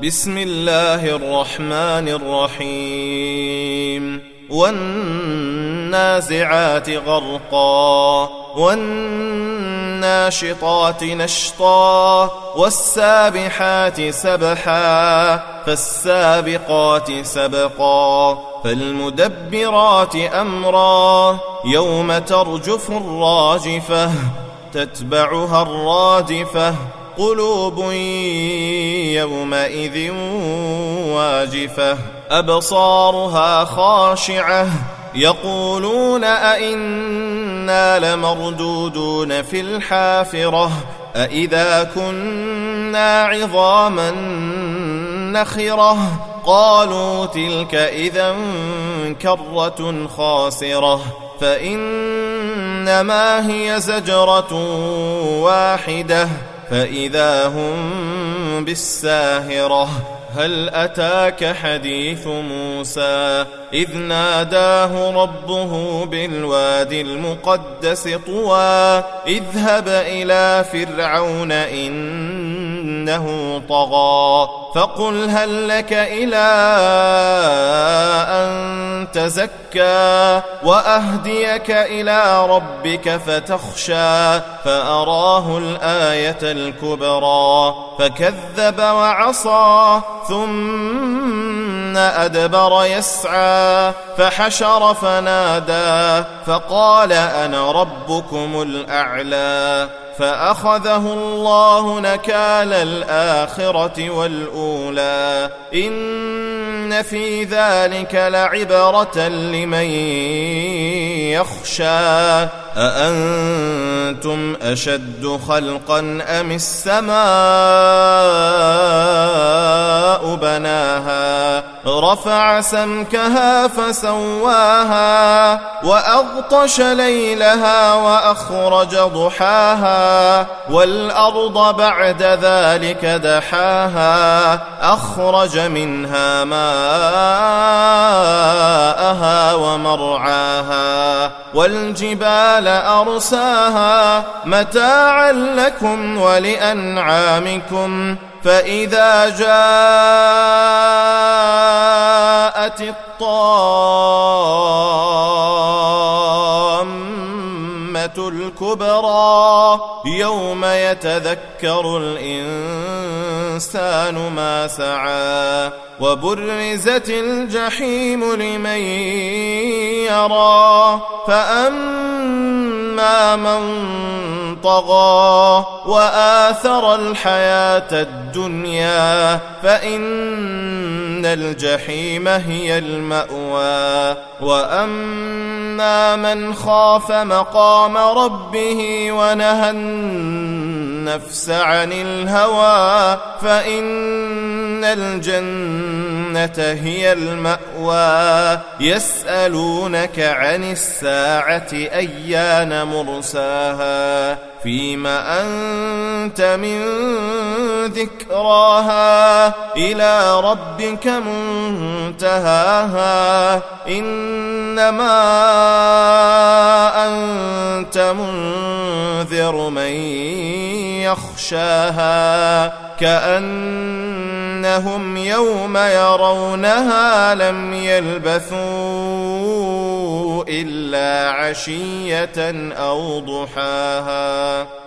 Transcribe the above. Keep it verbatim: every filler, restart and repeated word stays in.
بسم الله الرحمن الرحيم والنازعات غرقا والناشطات نشطا والسابحات سبحا فالسابقات سبقا فالمدبرات أمرا يوم ترجف الراجفة تتبعها الرادفة قلوب يومئذ واجفة أبصارها خاشعة يقولون أئنا لمردودون في الحافرة أئذا كنا عظاما نخرة قالوا تلك إذا كرة خاسرة فإنما هي زجرة واحدة فإذا هم بالساهرة هل أتاك حديث موسى إذ ناداه ربه بالوادي المقدس طوى اذهب إلى فرعون إنه طغى فقل هل لك إلى أن تزكى وأهديك إلى ربك فتخشى فأراه الآية الكبرى فكذب وعصى ثم أدبر يسعى فحشر فنادى فقال أنا ربكم الأعلى فأخذه الله نكال الآخرة والأولى إن في ذلك لعبرة لمن يخشى أأنتم أشد خلقا أم السماء بناها رفع سمكها فسواها وأغطش ليلها وأخرج ضحاها والأرض بعد ذلك دحاها أخرج منها ماءها ومرعاها والجبال أرساها متاعا لكم ولأنعامكم فإذا جاءت الطامة الكبرى يوم يتذكر الإنسان ما سعى وبرزت الجحيم لمن يرى فأما من طغى وآثر الحياة الدنيا فإن الجحيم هي المأوى وأما من خاف مقام ربه ونهى النفس عن الهوى فإن الجنة هي المأوى يسألونك عن الساعة أيان مرساها فيم أنت من ذكراها إلى ربك منتهاها إنما أنت منذر من يخشاها كأنهم يوم يرونها لم يلبثوا إلا عشية أو ضحاها.